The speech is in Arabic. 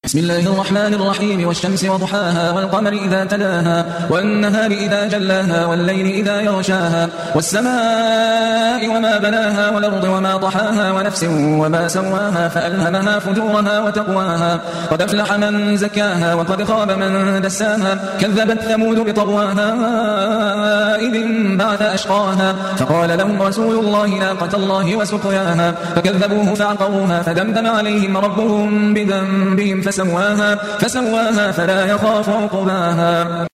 بسم الله الرحمن الرحيم والشمس وضحاها والقمر إذا تلاها والنهار إذا جلاها والليل إذا يغشاها والسماء وما بناها والأرض وما طحاها ونفس وما سواها فألهمها فجورها وتقواها قد أفلح من زكاها وقد خاب من دساها كذبت ثمود بطغواها إذ انبعث أشقاها فقال لهم رسول الله ناقة الله وسقياها فكذبوه فعقروها فدمدم عليهم ربهم بذنبهم فسواها فلا يخاف عقباها.